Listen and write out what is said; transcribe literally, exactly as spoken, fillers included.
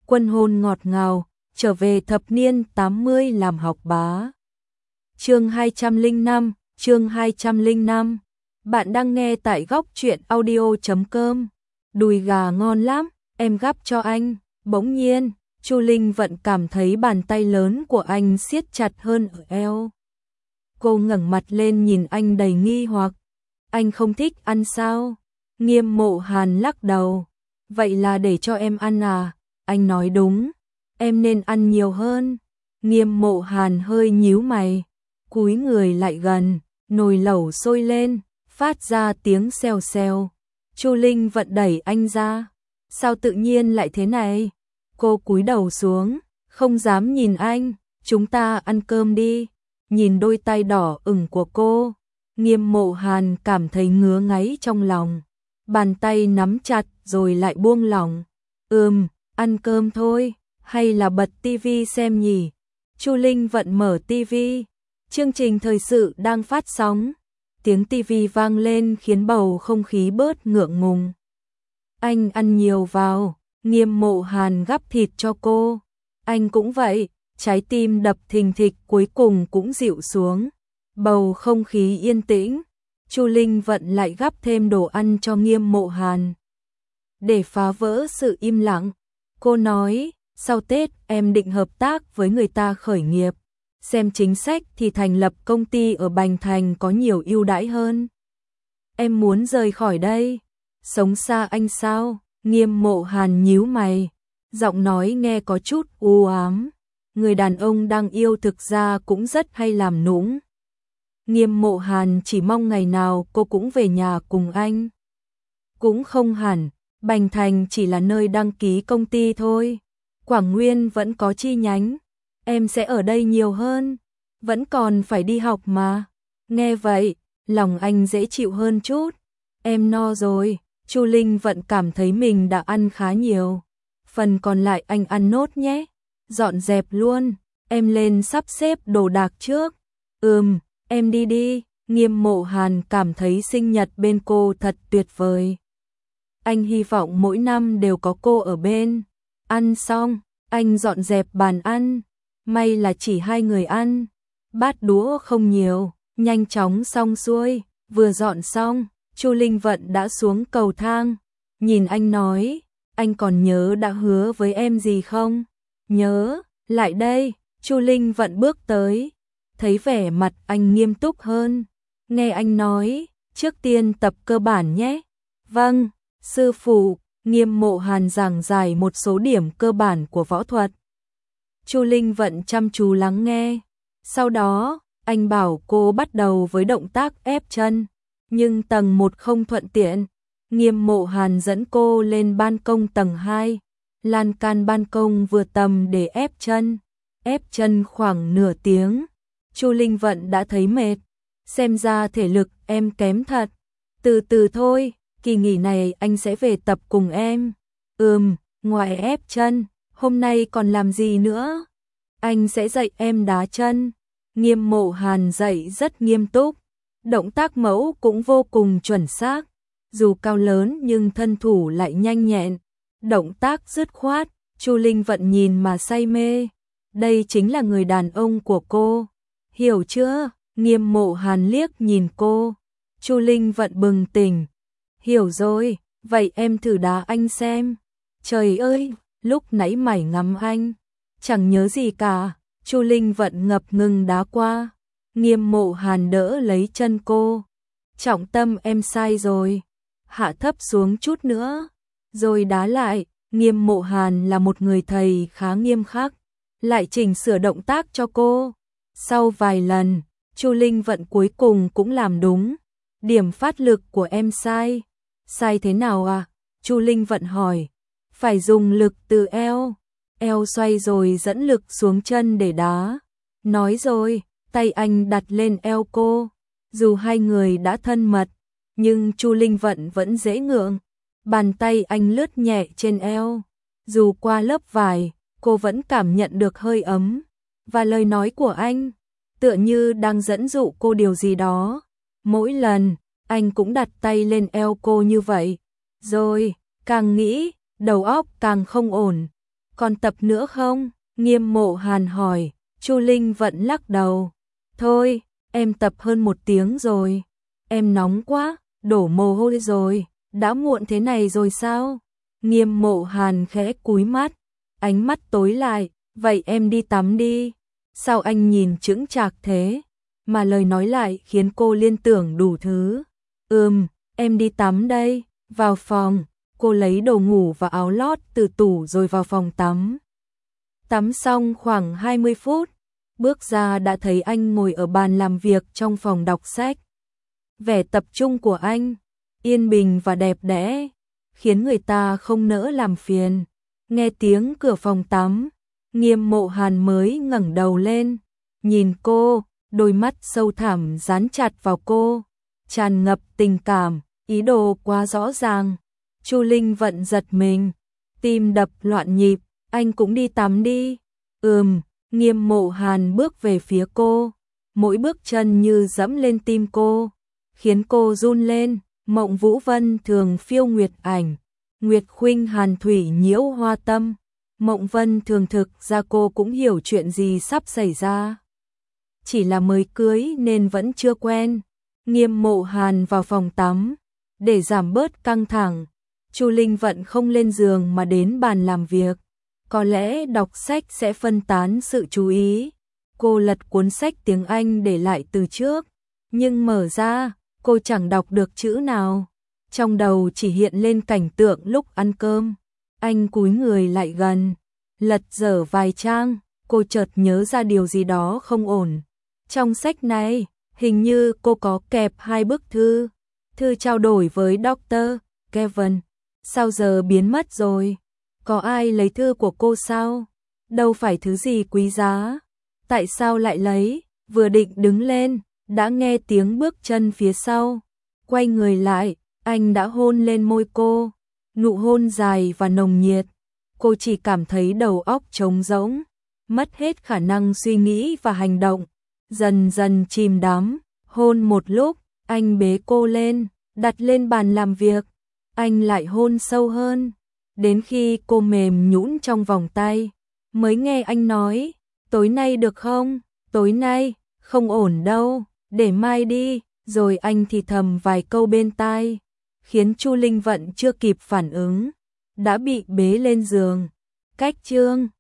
Quân hôn ngọt ngào, trở về thập niên tám mươi làm học bá. Chương hai trăm lẻ năm, chương hai trăm lẻ năm. Bạn đang nghe tại góc truyện audio chấm com. Đùi gà ngon lắm, em gắp cho anh. Bỗng nhiên, Chu Linh Vận cảm thấy bàn tay lớn của anh siết chặt hơn ở eo. Cô ngẩng mặt lên nhìn anh đầy nghi hoặc. Anh không thích ăn sao? Nghiêm Mộ Hàn lắc đầu. Vậy là để cho em ăn à? Anh nói đúng, em nên ăn nhiều hơn. Nghiêm Mộ Hàn hơi nhíu mày, cúi người lại gần, nồi lẩu sôi lên, phát ra tiếng xèo xèo. Chu Linh Vận đẩy anh ra. Sao tự nhiên lại thế này? Cô cúi đầu xuống, không dám nhìn anh. Chúng ta ăn cơm đi. Nhìn đôi tay đỏ ửng của cô, Nghiêm Mộ Hàn cảm thấy ngứa ngáy trong lòng. Bàn tay nắm chặt rồi lại buông lỏng. Ừm, ăn cơm thôi, hay là bật tivi xem nhỉ? Chu Linh Vận mở tivi. Chương trình thời sự đang phát sóng. Tiếng tivi vang lên khiến bầu không khí bớt ngượng ngùng. Anh ăn nhiều vào. Nghiêm Mộ Hàn gắp thịt cho cô. Anh cũng vậy. Trái tim đập thình thịch cuối cùng cũng dịu xuống. Bầu không khí yên tĩnh. Chu Linh Vận lại gắp thêm đồ ăn cho Nghiêm Mộ Hàn. Để phá vỡ sự im lặng, cô nói, sau Tết em định hợp tác với người ta khởi nghiệp. Xem chính sách thì thành lập công ty ở Bành Thành có nhiều ưu đãi hơn. Em muốn rời khỏi đây. Sống xa anh sao? Nghiêm Mộ Hàn nhíu mày. Giọng nói nghe có chút u ám. Người đàn ông đang yêu thực ra cũng rất hay làm nũng. Nghiêm Mộ Hàn chỉ mong ngày nào cô cũng về nhà cùng anh. Cũng không hẳn, Bành Thành chỉ là nơi đăng ký công ty thôi. Quảng Nguyên vẫn có chi nhánh. Em sẽ ở đây nhiều hơn. Vẫn còn phải đi học mà. Nghe vậy, lòng anh dễ chịu hơn chút. Em no rồi. Chu Linh Vận cảm thấy mình đã ăn khá nhiều. Phần còn lại anh ăn nốt nhé. Dọn dẹp luôn. Em lên sắp xếp đồ đạc trước. Ừm, em đi đi. Nghiêm Mộ Hàn cảm thấy sinh nhật bên cô thật tuyệt vời. Anh hy vọng mỗi năm đều có cô ở bên. Ăn xong, anh dọn dẹp bàn ăn. May là chỉ hai người ăn. Bát đũa không nhiều, nhanh chóng xong xuôi. Vừa dọn xong, Chu Linh Vận đã xuống cầu thang. Nhìn anh nói, anh còn nhớ đã hứa với em gì không? Nhớ, lại đây. Chu Linh Vận bước tới. Thấy vẻ mặt anh nghiêm túc hơn. Nghe anh nói, trước tiên tập cơ bản nhé. Vâng, sư phụ. Nghiêm Mộ Hàn giảng giải một số điểm cơ bản của võ thuật. Chu Linh Vận chăm chú lắng nghe. Sau đó, anh bảo cô bắt đầu với động tác ép chân. Nhưng tầng một không thuận tiện. Nghiêm Mộ Hàn dẫn cô lên ban công tầng hai. Lan can ban công vừa tầm để ép chân. Ép chân khoảng nửa tiếng. Chu Linh Vận đã thấy mệt. Xem ra thể lực em kém thật. Từ từ thôi, kỳ nghỉ này anh sẽ về tập cùng em. Ừm, ngoài ép chân, hôm nay còn làm gì nữa? Anh sẽ dạy em đá chân. Nghiêm Mộ Hàn dạy rất nghiêm túc. Động tác mẫu cũng vô cùng chuẩn xác. Dù cao lớn nhưng thân thủ lại nhanh nhẹn. Động tác dứt khoát, Chu Linh Vận nhìn mà say mê. Đây chính là người đàn ông của cô. Hiểu chưa? Nghiêm Mộ Hàn liếc nhìn cô. Chu Linh Vận bừng tỉnh. Hiểu rồi, vậy em thử đá anh xem. Trời ơi, lúc nãy mải ngắm anh. Chẳng nhớ gì cả. Chu Linh Vận ngập ngừng đá qua. Nghiêm Mộ Hàn đỡ lấy chân cô. Trọng tâm em sai rồi. Hạ thấp xuống chút nữa. Rồi đá lại. Nghiêm Mộ Hàn là một người thầy khá nghiêm khắc. Lại chỉnh sửa động tác cho cô. Sau vài lần, Chu Linh Vận cuối cùng cũng làm đúng. Điểm phát lực của em sai. Sai thế nào à? Chu Linh Vận hỏi. Phải dùng lực từ eo. Eo xoay rồi dẫn lực xuống chân để đá. Nói rồi, tay anh đặt lên eo cô. Dù hai người đã thân mật, nhưng Chu Linh Vận vẫn dễ ngượng. Bàn tay anh lướt nhẹ trên eo. Dù qua lớp vải, cô vẫn cảm nhận được hơi ấm. Và lời nói của anh, tựa như đang dẫn dụ cô điều gì đó. Mỗi lần, anh cũng đặt tay lên eo cô như vậy. Rồi, càng nghĩ, đầu óc càng không ổn. còn tập nữa không? Nghiêm Mộ Hàn hỏi. Chu Linh Vận lắc đầu. Thôi, em tập hơn một tiếng rồi. Em nóng quá, đổ mồ hôi rồi. Đã muộn thế này rồi sao? Nghiêm Mộ Hàn khẽ cúi mắt, ánh mắt tối lại. Vậy em đi tắm đi. Sao anh nhìn chững chạc thế? Mà lời nói lại khiến cô liên tưởng đủ thứ. Ừm, em đi tắm đây. Vào phòng, cô lấy đồ ngủ và áo lót từ tủ rồi vào phòng tắm. Tắm xong khoảng hai mươi phút, bước ra đã thấy anh ngồi ở bàn làm việc trong phòng đọc sách. Vẻ tập trung của anh, yên bình và đẹp đẽ, khiến người ta không nỡ làm phiền. Nghe tiếng cửa phòng tắm, Nghiêm Mộ Hàn mới ngẩng đầu lên, nhìn cô, đôi mắt sâu thẳm dán chặt vào cô, tràn ngập tình cảm, ý đồ quá rõ ràng. Chu Linh Vận giật mình, tim đập loạn nhịp. Anh cũng đi tắm đi. Ừm, Nghiêm Mộ Hàn bước về phía cô, mỗi bước chân như dẫm lên tim cô, khiến cô run lên. Mộng Vũ Vân thường phiêu nguyệt ảnh, Nguyệt khuynh hàn thủy nhiễu hoa tâm. Mộng Vân thường thực ra cô cũng hiểu chuyện gì sắp xảy ra. Chỉ là mới cưới nên vẫn chưa quen. Nghiêm Mộ Hàn vào phòng tắm, để giảm bớt căng thẳng. Chu Linh Vận không lên giường mà đến bàn làm việc. Có lẽ đọc sách sẽ phân tán sự chú ý. Cô lật cuốn sách tiếng Anh để lại từ trước, nhưng mở ra, cô chẳng đọc được chữ nào. Trong đầu chỉ hiện lên cảnh tượng lúc ăn cơm. Anh cúi người lại gần, lật dở vài trang, cô chợt nhớ ra điều gì đó không ổn. Trong sách này, hình như cô có kẹp hai bức thư. Thư trao đổi với doctor Kevin, sao giờ biến mất rồi? Có ai lấy thư của cô sao? Đâu phải thứ gì quý giá. Tại sao lại lấy? Vừa định đứng lên, đã nghe tiếng bước chân phía sau. Quay người lại, anh đã hôn lên môi cô. Nụ hôn dài và nồng nhiệt. Cô chỉ cảm thấy đầu óc trống rỗng, mất hết khả năng suy nghĩ và hành động. Dần dần chìm đắm, hôn một lúc, anh bế cô lên, đặt lên bàn làm việc. Anh lại hôn sâu hơn, đến khi cô mềm nhũn trong vòng tay, mới nghe anh nói, tối nay được không? Tối nay, không ổn đâu, để mai đi. Rồi anh thì thầm vài câu bên tai, khiến Chu Linh Vận chưa kịp phản ứng, đã bị bế lên giường. Cách chương